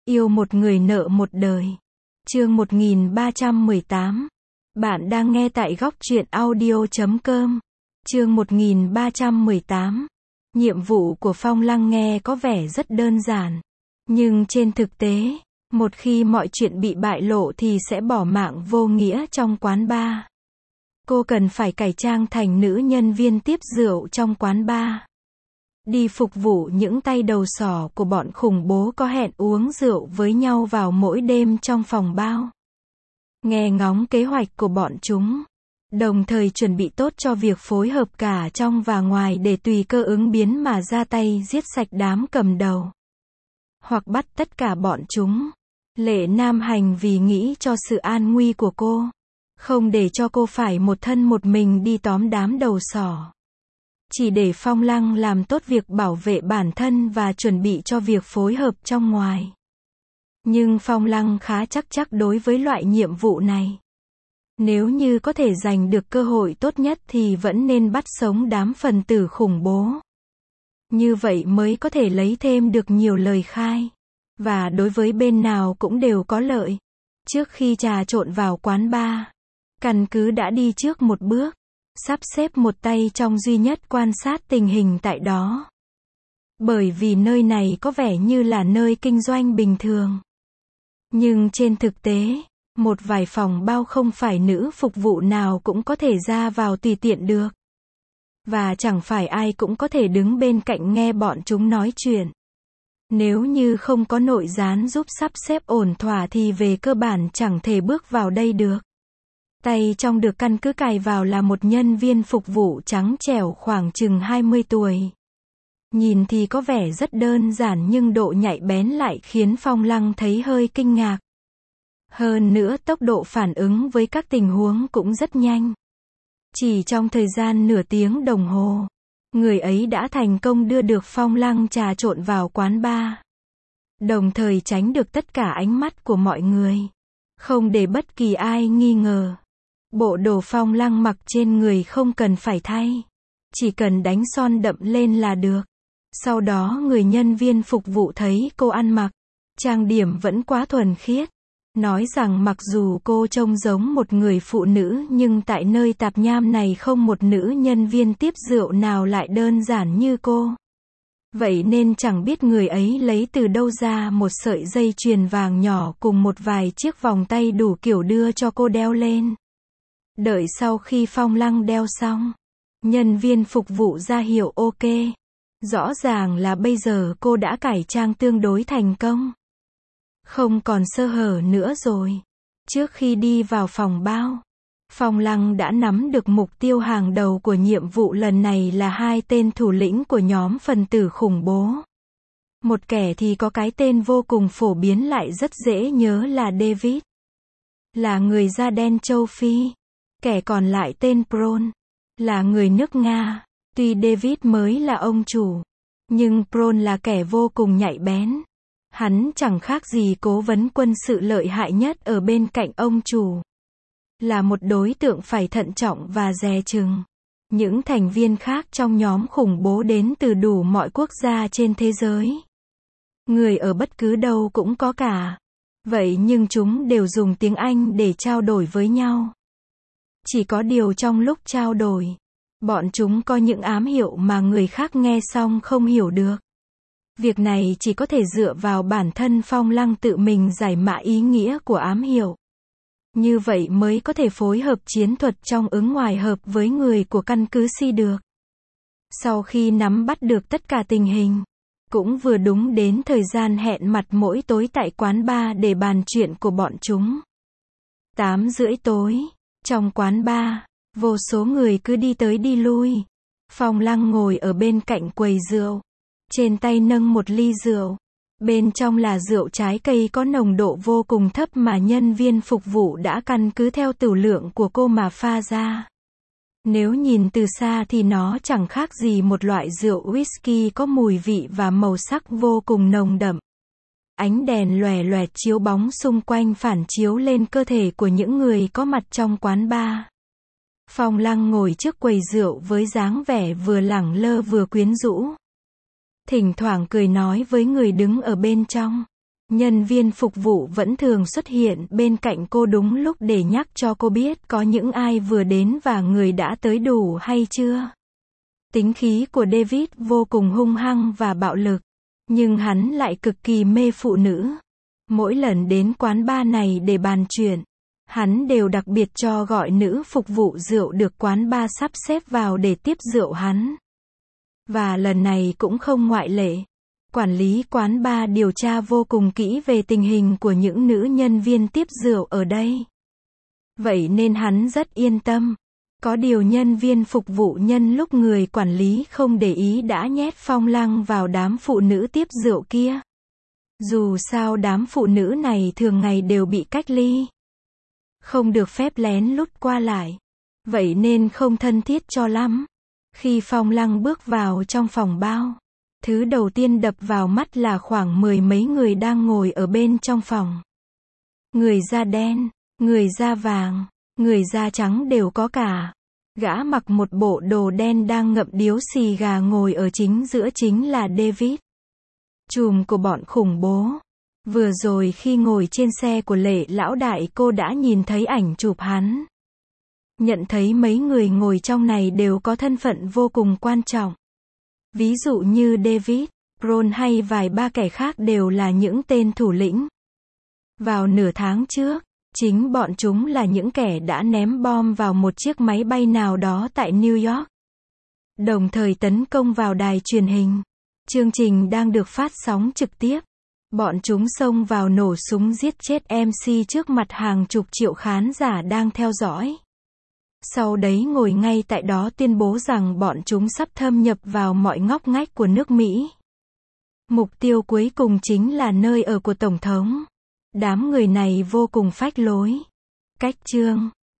Yêu một người nợ một đời. Chương 1318. Bạn đang nghe tại góc truyện audio.com. Chương 1318. Nhiệm vụ của Phong Lăng nghe có vẻ rất đơn giản. Nhưng trên thực tế, một khi mọi chuyện bị bại lộ thì sẽ bỏ mạng vô nghĩa trong quán bar. Cô cần phải cải trang thành nữ nhân viên tiếp rượu trong quán bar. Đi phục vụ những tay đầu sỏ của bọn khủng bố có hẹn uống rượu với nhau vào mỗi đêm trong phòng bao. Nghe ngóng kế hoạch của bọn chúng. Đồng thời chuẩn bị tốt cho việc phối hợp cả trong và ngoài để tùy cơ ứng biến mà ra tay giết sạch đám cầm đầu. Hoặc bắt tất cả bọn chúng. Lệ Nam Hành vì nghĩ cho sự an nguy của cô. Không để cho cô phải một thân một mình đi tóm đám đầu sỏ. Chỉ để Phong Lăng làm tốt việc bảo vệ bản thân và chuẩn bị cho việc phối hợp trong ngoài. Nhưng Phong Lăng khá chắc đối với loại nhiệm vụ này. Nếu như có thể giành được cơ hội tốt nhất thì vẫn nên bắt sống đám phần tử khủng bố. Như vậy mới có thể lấy thêm được nhiều lời khai. Và đối với bên nào cũng đều có lợi. Trước khi trà trộn vào quán bar, căn cứ đã đi trước một bước. Sắp xếp một tay trong duy nhất quan sát tình hình tại đó. Bởi vì nơi này có vẻ như là nơi kinh doanh bình thường. Nhưng trên thực tế, một vài phòng bao không phải nữ phục vụ nào cũng có thể ra vào tùy tiện được. Và chẳng phải ai cũng có thể đứng bên cạnh nghe bọn chúng nói chuyện. Nếu như không có nội gián giúp sắp xếp ổn thỏa thì về cơ bản chẳng thể bước vào đây được. Tay trong được căn cứ cài vào là một nhân viên phục vụ trắng trẻo khoảng chừng 20 tuổi. Nhìn thì có vẻ rất đơn giản nhưng độ nhạy bén lại khiến Phong Lăng thấy hơi kinh ngạc. Hơn nữa tốc độ phản ứng với các tình huống cũng rất nhanh. Chỉ trong thời gian nửa tiếng đồng hồ, người ấy đã thành công đưa được Phong Lăng trà trộn vào quán bar. Đồng thời tránh được tất cả ánh mắt của mọi người. Không để bất kỳ ai nghi ngờ. Bộ đồ Phong Lăng mặc trên người không cần phải thay. Chỉ cần đánh son đậm lên là được. Sau đó người nhân viên phục vụ thấy cô ăn mặc. Trang điểm vẫn quá thuần khiết. Nói rằng mặc dù cô trông giống một người phụ nữ nhưng tại nơi tạp nham này không một nữ nhân viên tiếp rượu nào lại đơn giản như cô. Vậy nên chẳng biết người ấy lấy từ đâu ra một sợi dây chuyền vàng nhỏ cùng một vài chiếc vòng tay đủ kiểu đưa cho cô đeo lên. Đợi sau khi Phong Lăng đeo xong, nhân viên phục vụ ra hiệu ok. Rõ ràng là bây giờ cô đã cải trang tương đối thành công. Không còn sơ hở nữa rồi. Trước khi đi vào phòng bao, Phong Lăng đã nắm được mục tiêu hàng đầu của nhiệm vụ lần này là hai tên thủ lĩnh của nhóm phần tử khủng bố. Một kẻ thì có cái tên vô cùng phổ biến lại rất dễ nhớ là David. Là người da đen châu Phi. Kẻ còn lại tên Pron. Là người nước Nga. Tuy David mới là ông chủ, nhưng Pron là kẻ vô cùng nhạy bén. Hắn chẳng khác gì cố vấn quân sự lợi hại nhất ở bên cạnh ông chủ. Là một đối tượng phải thận trọng và dè chừng. Những thành viên khác trong nhóm khủng bố đến từ đủ mọi quốc gia trên thế giới. Người ở bất cứ đâu cũng có cả. Vậy nhưng chúng đều dùng tiếng Anh để trao đổi với nhau. Chỉ có điều trong lúc trao đổi, bọn chúng có những ám hiệu mà người khác nghe xong không hiểu được. Việc này chỉ có thể dựa vào bản thân Phong Lăng tự mình giải mã ý nghĩa của ám hiệu. Như vậy mới có thể phối hợp chiến thuật trong ứng ngoài hợp với người của căn cứ Si được. Sau khi nắm bắt được tất cả tình hình, cũng vừa đúng đến thời gian hẹn mặt mỗi tối tại quán bar để bàn chuyện của bọn chúng. 8:30 tối, trong quán bar, vô số người cứ đi tới đi lui. Phong Lăng ngồi ở bên cạnh quầy rượu. Trên tay nâng một ly rượu. Bên trong là rượu trái cây có nồng độ vô cùng thấp mà nhân viên phục vụ đã căn cứ theo tửu lượng của cô mà pha ra. Nếu nhìn từ xa thì nó chẳng khác gì một loại rượu whisky có mùi vị và màu sắc vô cùng nồng đậm. Ánh đèn lòe loẹt chiếu bóng xung quanh phản chiếu lên cơ thể của những người có mặt trong quán bar. Phong Lăng ngồi trước quầy rượu với dáng vẻ vừa lẳng lơ vừa quyến rũ. Thỉnh thoảng cười nói với người đứng ở bên trong. Nhân viên phục vụ vẫn thường xuất hiện bên cạnh cô đúng lúc để nhắc cho cô biết có những ai vừa đến và người đã tới đủ hay chưa. Tính khí của David vô cùng hung hăng và bạo lực, nhưng hắn lại cực kỳ mê phụ nữ. Mỗi lần đến quán bar này để bàn chuyện, hắn đều đặc biệt cho gọi nữ phục vụ rượu được quán bar sắp xếp vào để tiếp rượu hắn. Và lần này cũng không ngoại lệ. Quản lý quán bar điều tra vô cùng kỹ về tình hình của những nữ nhân viên tiếp rượu ở đây. Vậy nên hắn rất yên tâm. Có điều nhân viên phục vụ nhân lúc người quản lý không để ý đã nhét Phong Lăng vào đám phụ nữ tiếp rượu kia. Dù sao đám phụ nữ này thường ngày đều bị cách ly, không được phép lén lút qua lại. Vậy nên không thân thiết cho lắm. Khi Phong Lăng bước vào trong phòng bao, thứ đầu tiên đập vào mắt là khoảng 10 mấy người đang ngồi ở bên trong phòng. Người da đen, người da vàng, người da trắng đều có cả. Gã mặc một bộ đồ đen đang ngậm điếu xì gà ngồi ở chính giữa chính là David, trùm của bọn khủng bố. Vừa rồi khi ngồi trên xe của Lệ lão đại cô đã nhìn thấy ảnh chụp hắn. Nhận thấy mấy người ngồi trong này đều có thân phận vô cùng quan trọng. Ví dụ như David, Ron hay vài ba kẻ khác đều là những tên thủ lĩnh. Vào nửa tháng trước, chính bọn chúng là những kẻ đã ném bom vào một chiếc máy bay nào đó tại New York, đồng thời tấn công vào đài truyền hình. Chương trình đang được phát sóng trực tiếp. Bọn chúng xông vào nổ súng giết chết MC trước mặt hàng chục triệu khán giả đang theo dõi. Sau đấy ngồi ngay tại đó tuyên bố rằng bọn chúng sắp thâm nhập vào mọi ngóc ngách của nước Mỹ. Mục tiêu cuối cùng chính là nơi ở của Tổng thống. Đám người này vô cùng phách lối. Cách chương